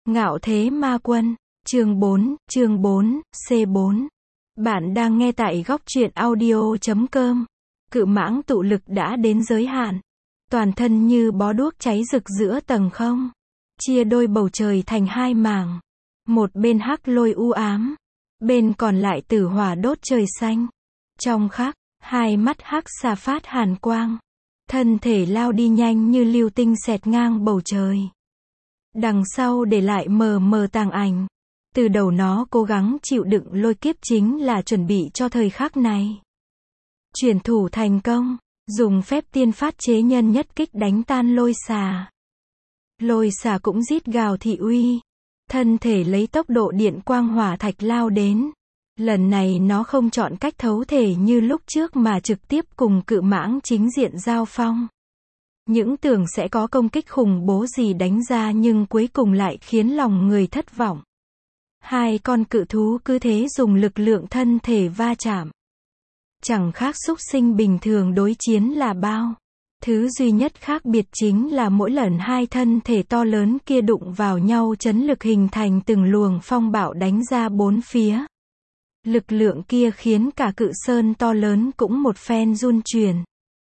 Ngạo thế ma quân, chương 4, C4. Bạn đang nghe tại góc truyện audio.com. Cự mãng tụ lực đã đến giới hạn. Toàn thân như bó đuốc cháy rực giữa tầng không. Chia đôi bầu trời thành hai mảng. Một bên hắc lôi u ám. Bên còn lại tử hỏa đốt trời xanh. Trong khắc, hai mắt hắc xà phát hàn quang. Thân thể lao đi nhanh như lưu tinh xẹt ngang bầu trời. Đằng sau để lại mờ mờ tàng ảnh. Từ đầu nó cố gắng chịu đựng lôi kiếp chính là chuẩn bị cho thời khắc này. Chuyển thủ thành công, dùng phép tiên phát chế nhân nhất kích đánh tan lôi xà. Lôi xà cũng rít gào thị uy. Thân thể lấy tốc độ điện quang hỏa thạch lao đến. Lần này nó không chọn cách thấu thể như lúc trước mà trực tiếp cùng cự mãng chính diện giao phong. Những tưởng sẽ có công kích khủng bố gì đánh ra nhưng cuối cùng lại khiến lòng người thất vọng. Hai con cự thú cứ thế dùng lực lượng thân thể va chạm. Chẳng khác súc sinh bình thường đối chiến là bao. Thứ duy nhất khác biệt chính là mỗi lần hai thân thể to lớn kia đụng vào nhau chấn lực hình thành từng luồng phong bạo đánh ra bốn phía. Lực lượng kia khiến cả cự sơn to lớn cũng một phen run chuyển.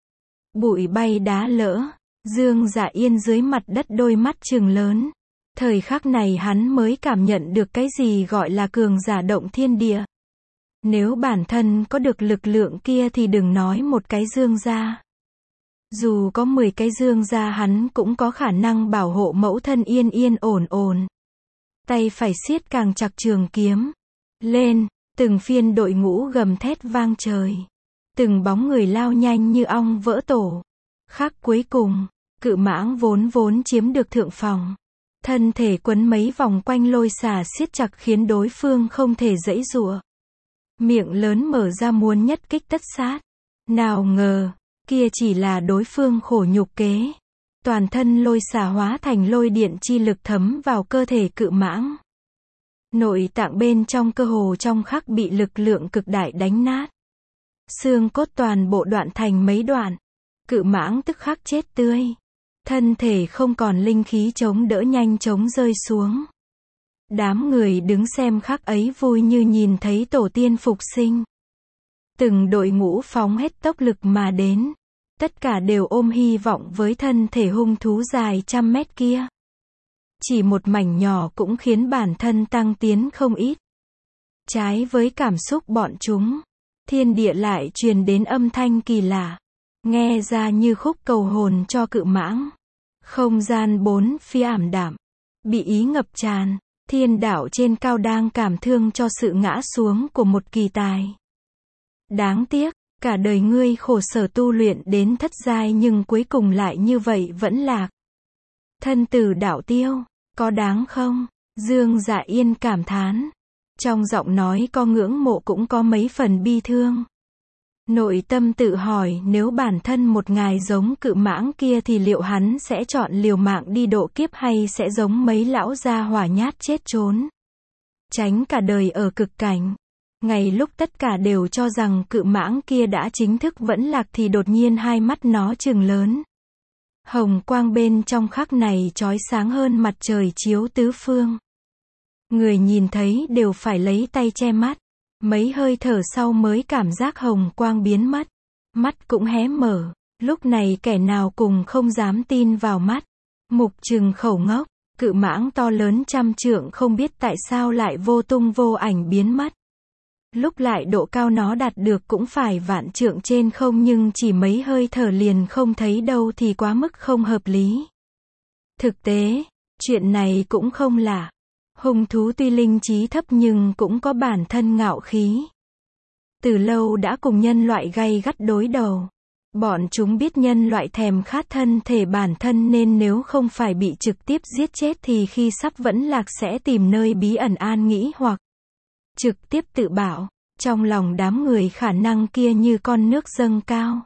Bụi bay đá lỡ, Dương Dạ Yên dưới mặt đất đôi mắt trừng lớn. Thời khắc này hắn mới cảm nhận được cái gì gọi là cường giả động thiên địa. Nếu bản thân có được lực lượng kia thì đừng nói một cái Dương gia. Dù có 10 cái Dương gia hắn cũng có khả năng bảo hộ mẫu thân yên yên ổn ổn. Tay phải siết càng chặt trường kiếm. Lên, từng phiên đội ngũ gầm thét vang trời. Từng bóng người lao nhanh như ong vỡ tổ. Khắc cuối cùng, cự mãng vốn chiếm được thượng phòng. Thân thể quấn mấy vòng quanh lôi xà siết chặt khiến đối phương không thể giãy giụa. Miệng lớn mở ra muốn nhất kích tất sát. Nào ngờ, kia chỉ là đối phương khổ nhục kế. Toàn thân lôi xà hóa thành lôi điện chi lực thấm vào cơ thể cự mãng. Nội tạng bên trong cơ hồ trong khắc bị lực lượng cực đại đánh nát. Xương cốt toàn bộ đoạn thành mấy đoạn. Cự mãng tức khắc chết tươi. Thân thể không còn linh khí chống đỡ nhanh chóng rơi xuống. Đám người đứng xem khắc ấy vui như nhìn thấy tổ tiên phục sinh. Từng đội ngũ phóng hết tốc lực mà đến. Tất cả đều ôm hy vọng với thân thể hung thú dài trăm mét kia. Chỉ một mảnh nhỏ cũng khiến bản thân tăng tiến không ít. Trái với cảm xúc bọn chúng, thiên địa lại truyền đến âm thanh kỳ lạ. Nghe ra như khúc cầu hồn cho cự mãng. Không gian bốn phía ảm đạm, bị ý ngập tràn. Thiên đạo trên cao đang cảm thương cho sự ngã xuống của một kỳ tài. Đáng tiếc, cả đời ngươi khổ sở tu luyện đến thất giai nhưng cuối cùng lại như vậy vẫn lạc. Thân tử đạo tiêu, có đáng không? Dương Dạ Yên cảm thán. Trong giọng nói có ngưỡng mộ cũng có mấy phần bi thương. Nội tâm tự hỏi nếu bản thân một ngày giống cự mãng kia thì liệu hắn sẽ chọn liều mạng đi độ kiếp hay sẽ giống mấy lão gia hỏa nhát chết trốn. Tránh cả đời ở cực cảnh. Ngày lúc tất cả đều cho rằng cự mãng kia đã chính thức vẫn lạc thì đột nhiên hai mắt nó trừng lớn. Hồng quang bên trong khắc này chói sáng hơn mặt trời chiếu tứ phương. Người nhìn thấy đều phải lấy tay che mắt. Mấy hơi thở sau mới cảm giác hồng quang biến mất. Mắt cũng hé mở. Lúc này kẻ nào cùng không dám tin vào mắt. Mục trừng khẩu ngốc. Cự mãng to lớn trăm trượng không biết tại sao lại vô tung vô ảnh biến mất. Lúc lại độ cao nó đạt được cũng phải vạn trượng trên không nhưng chỉ mấy hơi thở liền không thấy đâu thì quá mức không hợp lý. Thực tế, chuyện này cũng không lạ. Hung thú tuy linh trí thấp nhưng cũng có bản thân ngạo khí. Từ lâu đã cùng nhân loại gay gắt đối đầu. Bọn chúng biết nhân loại thèm khát thân thể bản thân nên nếu không phải bị trực tiếp giết chết thì khi sắp vẫn lạc sẽ tìm nơi bí ẩn an nghỉ hoặc trực tiếp tự bảo. Trong lòng đám người khả năng kia như con nước dâng cao.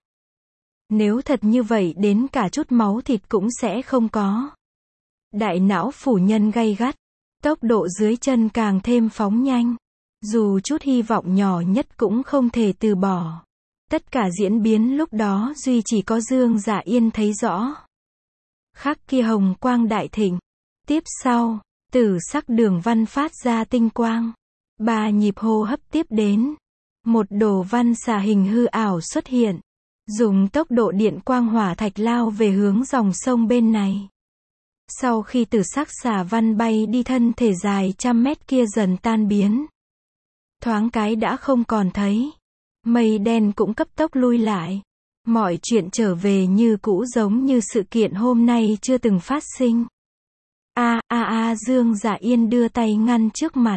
Nếu thật như vậy đến cả chút máu thịt cũng sẽ không có. Đại não phủ nhân gay gắt. Tốc độ dưới chân càng thêm phóng nhanh. Dù chút hy vọng nhỏ nhất cũng không thể từ bỏ. Tất cả diễn biến lúc đó duy chỉ có Dương Dạ Yên thấy rõ. Khắc kia hồng quang đại thịnh. Tiếp sau, Tử sắc đường văn phát ra tinh quang. 3 nhịp hô hấp tiếp đến. Một đồ văn xà hình hư ảo xuất hiện. Dùng tốc độ điện quang hỏa thạch lao về hướng dòng sông bên này. Sau khi tử sắc xà văn bay đi, thân thể dài trăm mét kia dần tan biến. Thoáng cái đã không còn thấy. Mây đen cũng cấp tốc lui lại. Mọi chuyện trở về như cũ, giống như sự kiện hôm nay chưa từng phát sinh. Dương Dạ Yên đưa tay ngăn trước mặt.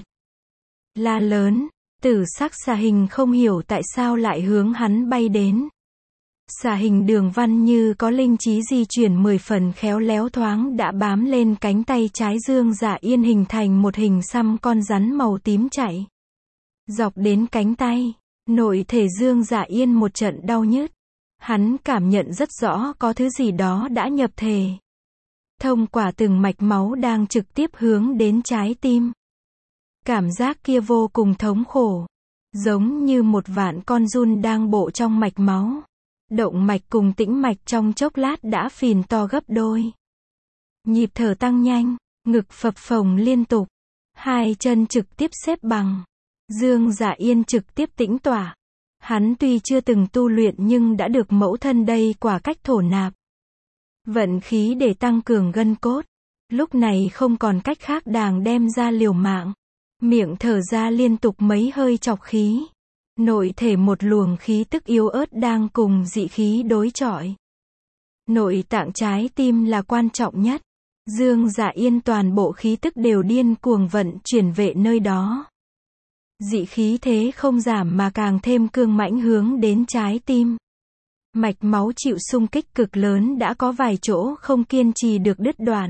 La lớn, tử sắc xà hình không hiểu tại sao lại hướng hắn bay đến. Xà hình đường văn như có linh trí di chuyển 10 phần khéo léo, thoáng đã bám lên cánh tay trái Dương Dạ Yên, hình thành một hình xăm con rắn màu tím chạy dọc đến cánh tay. Nội thể Dương Dạ Yên một trận đau nhức. Hắn cảm nhận rất rõ có thứ gì đó đã nhập thể. Thông qua từng mạch máu đang trực tiếp hướng đến trái tim. Cảm giác kia vô cùng thống khổ. Giống như một vạn con giun đang bộ trong mạch máu. Động mạch cùng tĩnh mạch trong chốc lát đã phình to gấp đôi. Nhịp thở tăng nhanh, ngực phập phồng liên tục. Hai chân trực tiếp xếp bằng. Dương Dạ Yên trực tiếp tĩnh tỏa. Hắn tuy chưa từng tu luyện nhưng đã được mẫu thân đây quả cách thổ nạp vận khí để tăng cường gân cốt. Lúc này không còn cách khác, đàng đem ra liều mạng. Miệng thở ra liên tục mấy hơi trọc khí. Nội thể một luồng khí tức yếu ớt đang cùng dị khí đối chọi. Nội tạng trái tim là quan trọng nhất. Dương Dạ Yên toàn bộ khí tức đều điên cuồng vận chuyển về nơi đó. Dị khí thế không giảm mà càng thêm cương mãnh hướng đến trái tim. Mạch máu chịu xung kích cực lớn, đã có vài chỗ không kiên trì được đứt đoạn.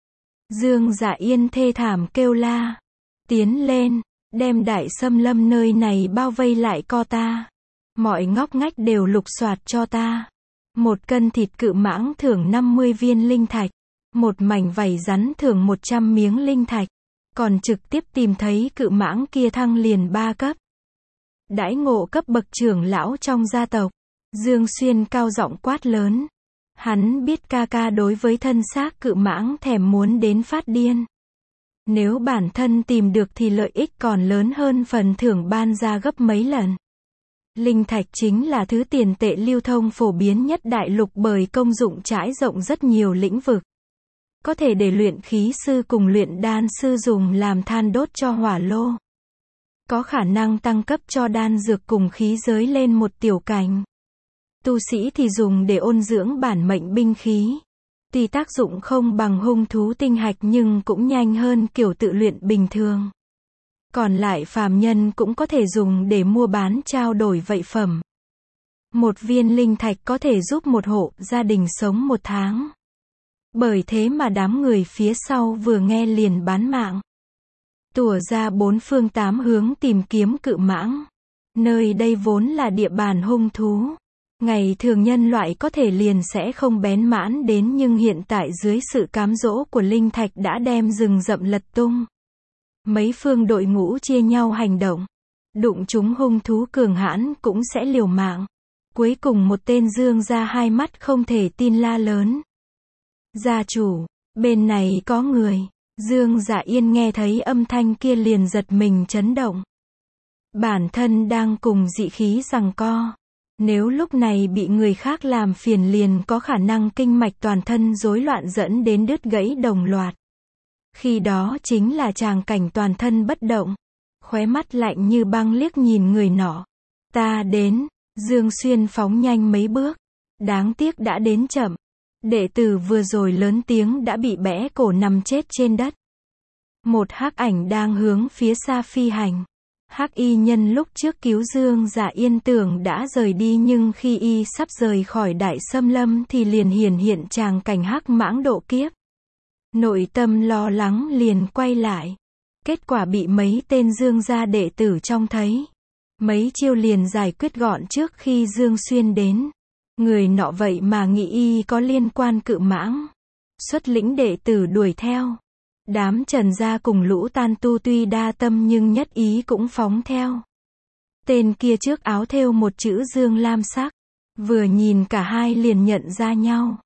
Dương Dạ Yên thê thảm kêu la. Tiến lên, đem đại xâm lâm nơi này bao vây lại co ta. Mọi ngóc ngách đều lục soạt cho ta. 1 cân thịt cự mãng thưởng 50 viên linh thạch. 1 mảnh vảy rắn thưởng 100 miếng linh thạch. Còn trực tiếp tìm thấy cự mãng kia thăng liền 3 cấp. Đãi ngộ cấp bậc trưởng lão trong gia tộc. Dương Xuyên cao giọng quát lớn. Hắn biết ca ca đối với thân xác cự mãng thèm muốn đến phát điên. Nếu bản thân tìm được thì lợi ích còn lớn hơn phần thưởng ban ra gấp mấy lần. Linh thạch chính là thứ tiền tệ lưu thông phổ biến nhất đại lục, bởi công dụng trải rộng rất nhiều lĩnh vực. Có thể để luyện khí sư cùng luyện đan sư dùng làm than đốt cho hỏa lô. Có khả năng tăng cấp cho đan dược cùng khí giới lên một tiểu cảnh. Tu sĩ thì dùng để ôn dưỡng bản mệnh binh khí. Tuy tác dụng không bằng hung thú tinh hạch nhưng cũng nhanh hơn kiểu tự luyện bình thường. Còn lại phàm nhân cũng có thể dùng để mua bán trao đổi vậy phẩm. 1 viên linh thạch có thể giúp một hộ gia đình sống 1 tháng. Bởi thế mà đám người phía sau vừa nghe liền bán mạng. Tủa ra 4 phương 8 hướng tìm kiếm cự mãng. Nơi đây vốn là địa bàn hung thú. Ngày thường nhân loại có thể liền sẽ không bén mãn đến, nhưng hiện tại dưới sự cám dỗ của linh thạch đã đem rừng rậm lật tung. Mấy phương đội ngũ chia nhau hành động. Đụng chúng hung thú cường hãn cũng sẽ liều mạng. Cuối cùng một tên Dương ra hai mắt không thể tin la lớn. Gia chủ, bên này có người. Dương Dạ Yên nghe thấy âm thanh kia liền giật mình chấn động. Bản thân đang cùng dị khí giằng co. Nếu lúc này bị người khác làm phiền liền có khả năng kinh mạch toàn thân rối loạn dẫn đến đứt gãy đồng loạt. Khi đó chính là tràng cảnh toàn thân bất động. Khóe mắt lạnh như băng liếc nhìn người nọ. Ta đến. Dương Xuyên phóng nhanh mấy bước. Đáng tiếc đã đến chậm. Đệ tử vừa rồi lớn tiếng đã bị bẽ cổ nằm chết trên đất. Một hắc ảnh đang hướng phía xa phi hành. Hắc y nhân lúc trước cứu Dương Dạ Yên tưởng đã rời đi, nhưng khi y sắp rời khỏi đại xâm lâm thì liền hiển hiện tràng cảnh hắc mãng độ kiếp. Nội tâm lo lắng liền quay lại. Kết quả bị mấy tên Dương gia đệ tử trông thấy. Mấy chiêu liền giải quyết gọn trước khi Dương Xuyên đến. Người nọ vậy mà nghĩ y có liên quan cự mãng. Xuất lĩnh đệ tử đuổi theo. Đám Trần gia cùng lũ Tan Tu tuy đa tâm nhưng nhất ý cũng phóng theo. Tên kia trước áo thêu một chữ Dương lam sắc. Vừa nhìn cả hai liền nhận ra nhau.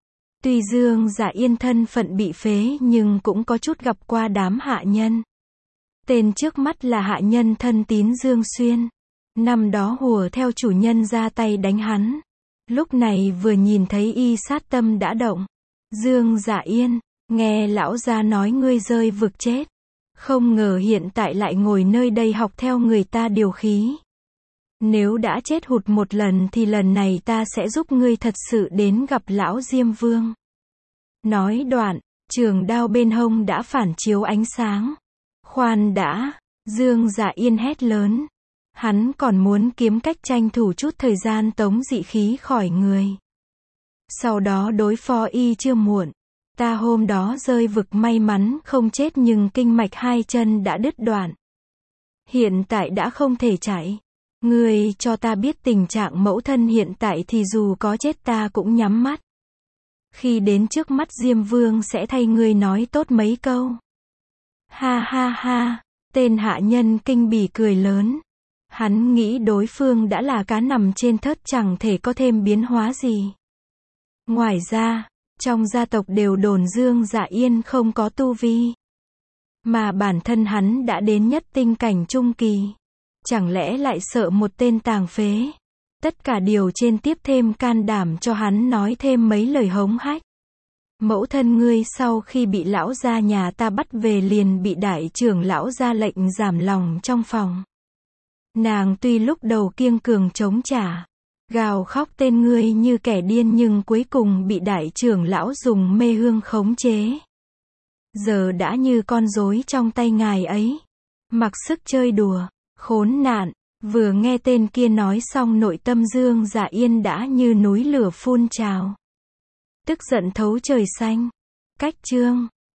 Tuy Dương Dạ Yên thân phận bị phế nhưng cũng có chút gặp qua đám hạ nhân. Tên trước mắt là hạ nhân thân tín Dương Xuyên. Năm đó hùa theo chủ nhân ra tay đánh hắn. Lúc này vừa nhìn thấy y sát tâm đã động. Dương Dạ Yên, nghe lão gia nói ngươi rơi vực chết. Không ngờ hiện tại lại ngồi nơi đây học theo người ta điều khí. Nếu đã chết hụt một lần thì lần này ta sẽ giúp ngươi thật sự đến gặp lão Diêm Vương. Nói đoạn, trường đao bên hông đã phản chiếu ánh sáng. Khoan đã, Dương Dạ Yên hét lớn. Hắn còn muốn kiếm cách tranh thủ chút thời gian tống dị khí khỏi người. Sau đó đối phó y chưa muộn. Ta hôm đó rơi vực may mắn không chết nhưng kinh mạch hai chân đã đứt đoạn. Hiện tại đã không thể chạy. Ngươi cho ta biết tình trạng mẫu thân hiện tại thì dù có chết ta cũng nhắm mắt. Khi đến trước mắt Diêm Vương sẽ thay ngươi nói tốt mấy câu. Ha ha ha, tên hạ nhân kinh bỉ cười lớn. Hắn nghĩ đối phương đã là cá nằm trên thớt chẳng thể có thêm biến hóa gì. Ngoài ra, trong gia tộc đều đồn Dương Dạ Yên không có tu vi. Mà bản thân hắn đã đến nhất tinh cảnh trung kỳ. Chẳng lẽ lại sợ một tên tàng phế. Tất cả điều trên tiếp thêm can đảm cho hắn nói thêm mấy lời hống hách. Mẫu thân ngươi sau khi bị lão gia nhà ta bắt về liền bị đại trưởng lão ra lệnh giảm lòng trong phòng. Nàng tuy lúc đầu kiêng cường chống trả, gào khóc tên ngươi như kẻ điên nhưng cuối cùng bị đại trưởng lão dùng mê hương khống chế. Giờ đã như con rối trong tay ngài ấy. Mặc sức chơi đùa, khốn nạn. Vừa nghe tên kia nói xong nội tâm Dương Dạ Yên đã như núi lửa phun trào. Tức giận thấu trời xanh. Cách chương